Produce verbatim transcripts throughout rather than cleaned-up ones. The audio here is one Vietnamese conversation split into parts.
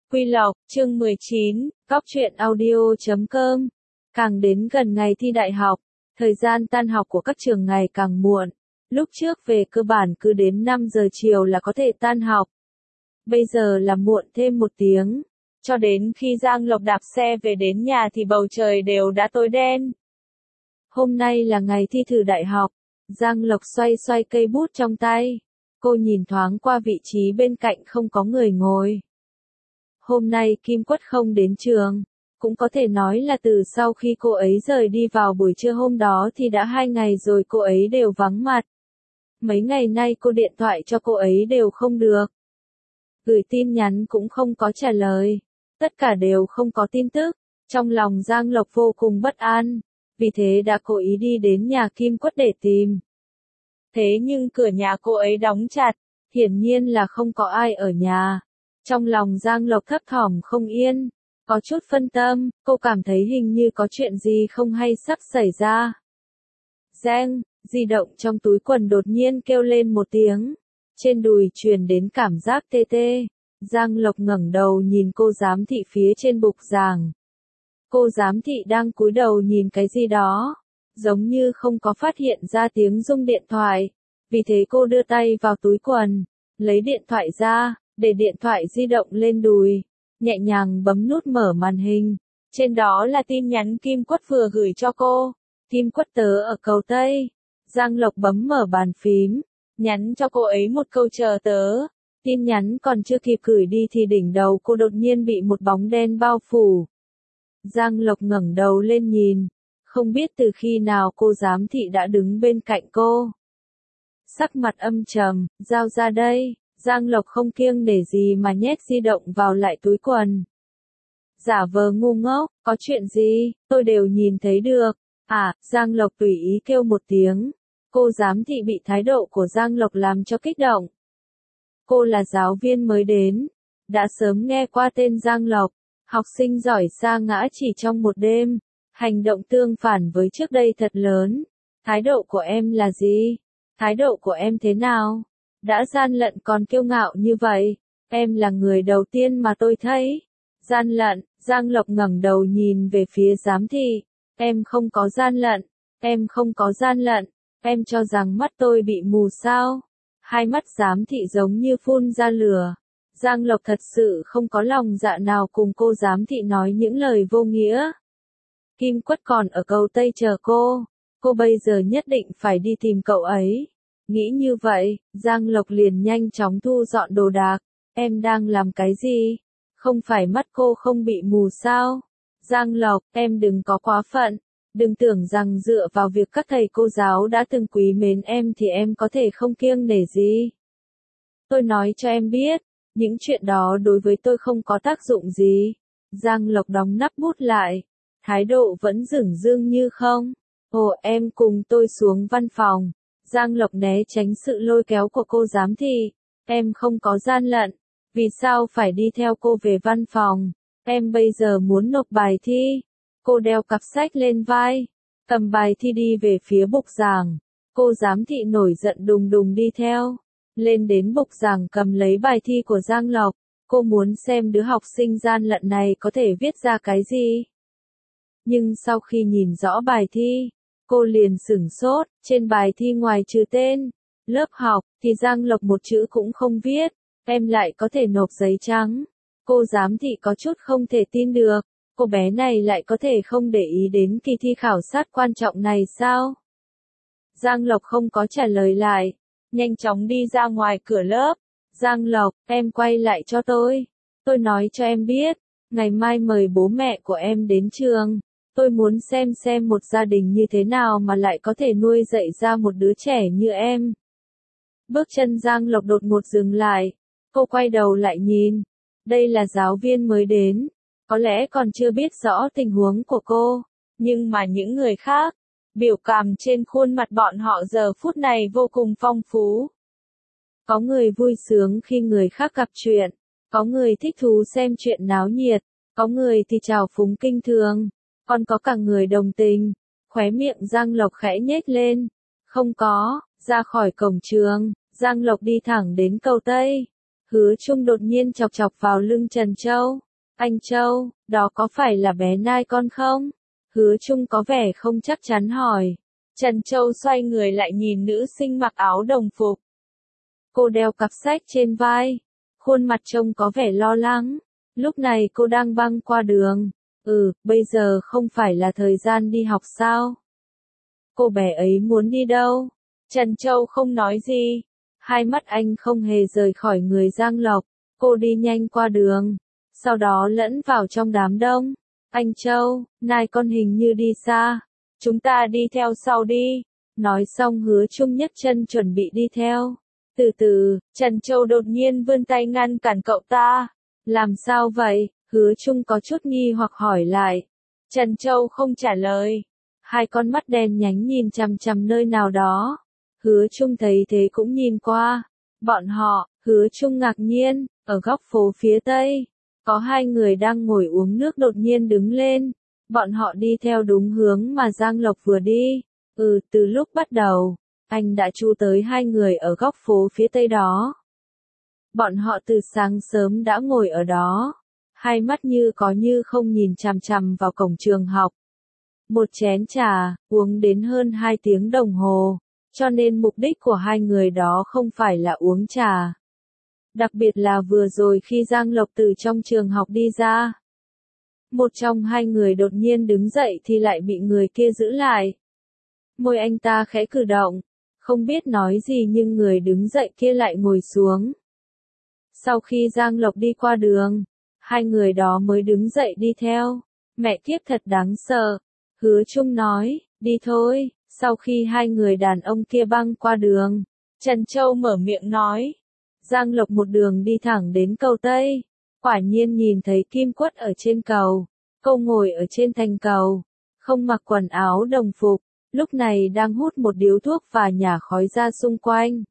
Quy Lộc, chương mười chín, Góc truyện audio chấm com. Càng đến gần ngày thi đại học, thời gian tan học của các trường ngày càng muộn. Lúc trước về cơ bản cứ đến năm giờ chiều là có thể tan học. Bây giờ là muộn thêm một tiếng. Cho đến khi Giang Lộc đạp xe về đến nhà thì bầu trời đều đã tối đen. Hôm nay là ngày thi thử đại học. Giang Lộc xoay xoay cây bút trong tay. Cô nhìn thoáng qua vị trí bên cạnh không có người ngồi. Hôm nay Kim Quất không đến trường, cũng có thể nói là từ sau khi cô ấy rời đi vào buổi trưa hôm đó thì đã hai ngày rồi cô ấy đều vắng mặt. Mấy ngày nay cô điện thoại cho cô ấy đều không được. Gửi tin nhắn cũng không có trả lời. Tất cả đều không có tin tức. Trong lòng Giang Lộc vô cùng bất an. Vì thế đã cố ý đi đến nhà Kim Quất để tìm. Thế nhưng cửa nhà cô ấy đóng chặt. Hiển nhiên là không có ai ở nhà. Trong lòng Giang Lộc thấp thỏm không yên, có chút phân tâm, cô cảm thấy hình như có chuyện gì không hay sắp xảy ra. Giang, di động trong túi quần đột nhiên kêu lên một tiếng, trên đùi truyền đến cảm giác tê tê. Giang Lộc ngẩng đầu nhìn cô giám thị phía trên bục giảng. Cô giám thị đang cúi đầu nhìn cái gì đó, giống như không có phát hiện ra tiếng rung điện thoại, vì thế cô đưa tay vào túi quần, lấy điện thoại ra. Để điện thoại di động lên đùi, nhẹ nhàng bấm nút mở màn hình. Trên đó là tin nhắn Kim Quất vừa gửi cho cô. Kim Quất tớ ở cầu Tây. Giang Lộc bấm mở bàn phím, nhắn cho cô ấy một câu chờ tớ. Tin nhắn còn chưa kịp gửi đi thì đỉnh đầu cô đột nhiên bị một bóng đen bao phủ. Giang Lộc ngẩng đầu lên nhìn, không biết từ khi nào cô giám thị đã đứng bên cạnh cô. Sắc mặt âm trầm, giao ra đây. Giang Lộc không kiêng nể gì mà nhét di động vào lại túi quần. Giả vờ ngu ngốc, có chuyện gì, tôi đều nhìn thấy được. À, Giang Lộc tùy ý kêu một tiếng. Cô giám thị bị thái độ của Giang Lộc làm cho kích động. Cô là giáo viên mới đến, đã sớm nghe qua tên Giang Lộc, học sinh giỏi sa ngã chỉ trong một đêm, hành động tương phản với trước đây thật lớn. Thái độ của em là gì? Thái độ của em thế nào? Đã gian lận còn kiêu ngạo như vậy, em là người đầu tiên mà tôi thấy. Gian lận, Giang Lộc ngẩng đầu nhìn về phía giám thị, em không có gian lận, em không có gian lận, em cho rằng mắt tôi bị mù sao? Hai mắt giám thị giống như phun ra lửa. Giang Lộc thật sự không có lòng dạ nào cùng cô giám thị nói những lời vô nghĩa. Kim Quất còn ở cầu Tây chờ cô, cô bây giờ nhất định phải đi tìm cậu ấy. Nghĩ như vậy, Giang Lộc liền nhanh chóng thu dọn đồ đạc. Em đang làm cái gì? Không phải mắt cô không bị mù sao? Giang Lộc, em đừng có quá phận. Đừng tưởng rằng dựa vào việc các thầy cô giáo đã từng quý mến em thì em có thể không kiêng nể gì. Tôi nói cho em biết, những chuyện đó đối với tôi không có tác dụng gì. Giang Lộc đóng nắp bút lại. Thái độ vẫn dửng dưng như không. Ồ, em cùng tôi xuống văn phòng. Giang Lộc né tránh sự lôi kéo của cô giám thị. Em không có gian lận. Vì sao phải đi theo cô về văn phòng? Em bây giờ muốn nộp bài thi. Cô đeo cặp sách lên vai, cầm bài thi đi về phía bục giảng. Cô giám thị nổi giận đùng đùng đi theo. Lên đến bục giảng cầm lấy bài thi của Giang Lộc. Cô muốn xem đứa học sinh gian lận này có thể viết ra cái gì. Nhưng sau khi nhìn rõ bài thi, cô liền sửng sốt, trên bài thi ngoài trừ tên, lớp học, thì Giang Lộc một chữ cũng không viết, em lại có thể nộp giấy trắng. Cô giám thị có chút không thể tin được, cô bé này lại có thể không để ý đến kỳ thi khảo sát quan trọng này sao? Giang Lộc không có trả lời lại, nhanh chóng đi ra ngoài cửa lớp. Giang Lộc, em quay lại cho tôi. Tôi nói cho em biết, ngày mai mời bố mẹ của em đến trường. Tôi muốn xem xem một gia đình như thế nào mà lại có thể nuôi dạy ra một đứa trẻ như em. Bước chân Giang Lộc đột ngột dừng lại. Cô quay đầu lại nhìn. Đây là giáo viên mới đến. Có lẽ còn chưa biết rõ tình huống của cô. Nhưng mà những người khác, biểu cảm trên khuôn mặt bọn họ giờ phút này vô cùng phong phú. Có người vui sướng khi người khác gặp chuyện. Có người thích thú xem chuyện náo nhiệt. Có người thì trào phúng kinh thường. Còn có cả người đồng tình. Khóe miệng Giang Lộc khẽ nhếch lên. Không có, ra khỏi cổng trường, Giang Lộc đi thẳng đến cầu Tây. Hứa Trung đột nhiên chọc chọc vào lưng Trần Châu. Anh Châu, đó có phải là bé Nai con không? Hứa Trung có vẻ không chắc chắn hỏi. Trần Châu xoay người lại nhìn nữ sinh mặc áo đồng phục. Cô đeo cặp sách trên vai. Khuôn mặt trông có vẻ lo lắng. Lúc này cô đang băng qua đường. Ừ, bây giờ không phải là thời gian đi học sao? Cô bé ấy muốn đi đâu? Trần Châu không nói gì. Hai mắt anh không hề rời khỏi người Giang Lộc. Cô đi nhanh qua đường. Sau đó lẫn vào trong đám đông. Anh Châu, Nai con hình như đi xa. Chúng ta đi theo sau đi. Nói xong Hứa Trung nhấc chân chuẩn bị đi theo. Từ từ, Trần Châu đột nhiên vươn tay ngăn cản cậu ta. Làm sao vậy? Hứa Trung có chút nghi hoặc hỏi lại. Trần Châu không trả lời. Hai con mắt đen nhánh nhìn chằm chằm nơi nào đó. Hứa Trung thấy thế cũng nhìn qua. Bọn họ, Hứa Trung ngạc nhiên, ở góc phố phía tây. Có hai người đang ngồi uống nước đột nhiên đứng lên. Bọn họ đi theo đúng hướng mà Giang Lộc vừa đi. Ừ, từ lúc bắt đầu, anh đã chú tới hai người ở góc phố phía tây đó. Bọn họ từ sáng sớm đã ngồi ở đó. Hai mắt như có như không nhìn chằm chằm vào cổng trường học. Một chén trà, uống đến hơn hai tiếng đồng hồ. Cho nên mục đích của hai người đó không phải là uống trà. Đặc biệt là vừa rồi khi Giang Lộc từ trong trường học đi ra. Một trong hai người đột nhiên đứng dậy thì lại bị người kia giữ lại. Môi anh ta khẽ cử động. Không biết nói gì nhưng người đứng dậy kia lại ngồi xuống. Sau khi Giang Lộc đi qua đường, hai người đó mới đứng dậy đi theo. Mẹ kiếp thật đáng sợ. Hứa Trung nói, đi thôi. Sau khi hai người đàn ông kia băng qua đường, Trần Châu mở miệng nói. Giang Lộc một đường đi thẳng đến cầu Tây. Quả nhiên nhìn thấy Kim Quất ở trên cầu. Cô ngồi ở trên thành cầu. Không mặc quần áo đồng phục. Lúc này đang hút một điếu thuốc và nhả khói ra xung quanh.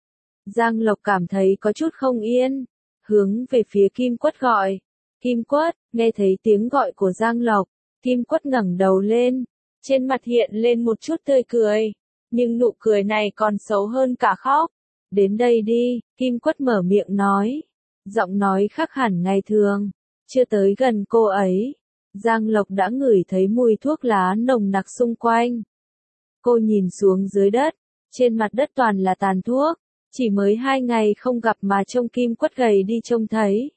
Giang Lộc cảm thấy có chút không yên. Hướng về phía Kim Quất gọi. Kim Quất, nghe thấy tiếng gọi của Giang Lộc. Kim Quất ngẩng đầu lên. Trên mặt hiện lên một chút tươi cười. Nhưng nụ cười này còn xấu hơn cả khóc. Đến đây đi, Kim Quất mở miệng nói. Giọng nói khác hẳn ngày thường. Chưa tới gần cô ấy. Giang Lộc đã ngửi thấy mùi thuốc lá nồng nặc xung quanh. Cô nhìn xuống dưới đất. Trên mặt đất toàn là tàn thuốc. Chỉ mới hai ngày không gặp mà trông Kim Quất gầy đi trông thấy.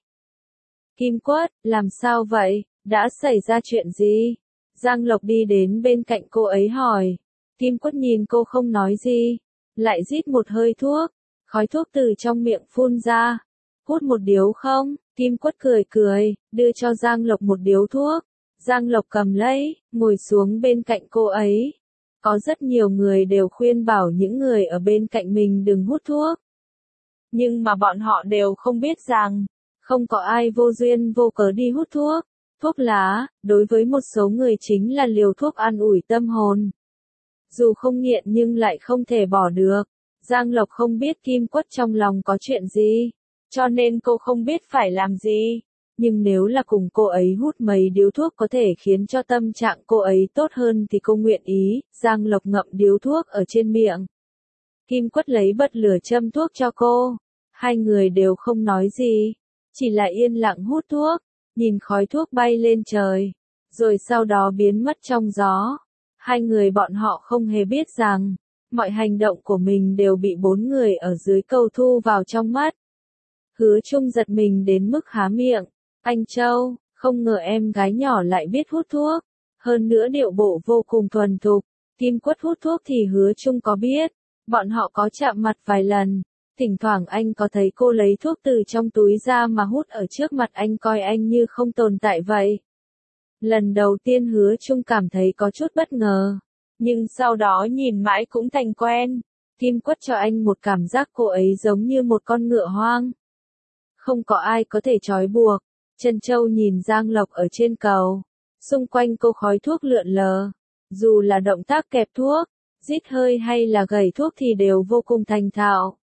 Kim Quất, làm sao vậy? Đã xảy ra chuyện gì? Giang Lộc đi đến bên cạnh cô ấy hỏi. Kim Quất nhìn cô không nói gì. Lại rít một hơi thuốc. Khói thuốc từ trong miệng phun ra. Hút một điếu không? Kim Quất cười cười, đưa cho Giang Lộc một điếu thuốc. Giang Lộc cầm lấy, ngồi xuống bên cạnh cô ấy. Có rất nhiều người đều khuyên bảo những người ở bên cạnh mình đừng hút thuốc. Nhưng mà bọn họ đều không biết rằng, không có ai vô duyên vô cớ đi hút thuốc. Thuốc lá, đối với một số người chính là liều thuốc an ủi tâm hồn. Dù không nghiện nhưng lại không thể bỏ được. Giang Lộc không biết Kim Quất trong lòng có chuyện gì, cho nên cô không biết phải làm gì. Nhưng nếu là cùng cô ấy hút mấy điếu thuốc có thể khiến cho tâm trạng cô ấy tốt hơn thì cô nguyện ý. Giang Lộc ngậm điếu thuốc ở trên miệng. Kim Quất lấy bật lửa châm thuốc cho cô. Hai người đều không nói gì, chỉ là yên lặng hút thuốc, nhìn khói thuốc bay lên trời, rồi sau đó biến mất trong gió. Hai người bọn họ không hề biết rằng, mọi hành động của mình đều bị bốn người ở dưới cầu thu vào trong mắt. Hứa Trung giật mình đến mức há miệng. Anh Châu, không ngờ em gái nhỏ lại biết hút thuốc. Hơn nữa điệu bộ vô cùng thuần thục. Kim Quất hút thuốc thì Hứa Trung có biết. Bọn họ có chạm mặt vài lần. Thỉnh thoảng anh có thấy cô lấy thuốc từ trong túi ra mà hút ở trước mặt anh, coi anh như không tồn tại vậy. Lần đầu tiên Hứa Trung cảm thấy có chút bất ngờ. Nhưng sau đó nhìn mãi cũng thành quen. Kim Quất cho anh một cảm giác cô ấy giống như một con ngựa hoang. Không có ai có thể trói buộc. Trân Châu nhìn Giang Lộc ở trên cầu. Xung quanh cô khói thuốc lượn lờ. Dù là động tác kẹp thuốc, rít hơi hay là gầy thuốc thì đều vô cùng thành thạo.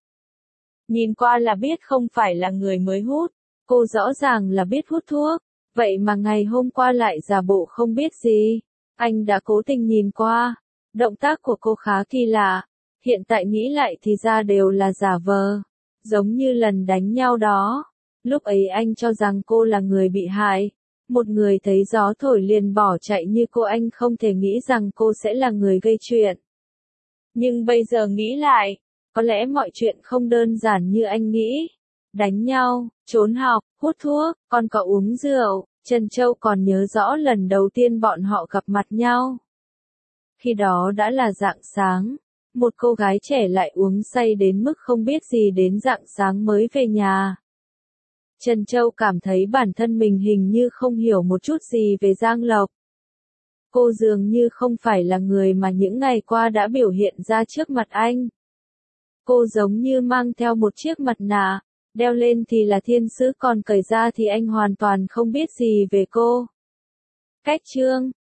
Nhìn qua là biết không phải là người mới hút. Cô rõ ràng là biết hút thuốc. Vậy mà ngày hôm qua lại giả bộ không biết gì. Anh đã cố tình nhìn qua. Động tác của cô khá kỳ lạ. Hiện tại nghĩ lại thì ra đều là giả vờ. Giống như lần đánh nhau đó, lúc ấy anh cho rằng cô là người bị hại, một người thấy gió thổi liền bỏ chạy như cô, anh không thể nghĩ rằng cô sẽ là người gây chuyện. Nhưng bây giờ nghĩ lại, có lẽ mọi chuyện không đơn giản như anh nghĩ. Đánh nhau, trốn học, hút thuốc, còn có uống rượu. Trân Châu còn nhớ rõ lần đầu tiên bọn họ gặp mặt nhau. Khi đó đã là rạng sáng, một cô gái trẻ lại uống say đến mức không biết gì đến rạng sáng mới về nhà. Trân Châu cảm thấy bản thân mình hình như không hiểu một chút gì về Giang Lộc. Cô dường như không phải là người mà những ngày qua đã biểu hiện ra trước mặt anh. Cô giống như mang theo một chiếc mặt nạ, đeo lên thì là thiên sứ còn cởi ra thì anh hoàn toàn không biết gì về cô. Cách chương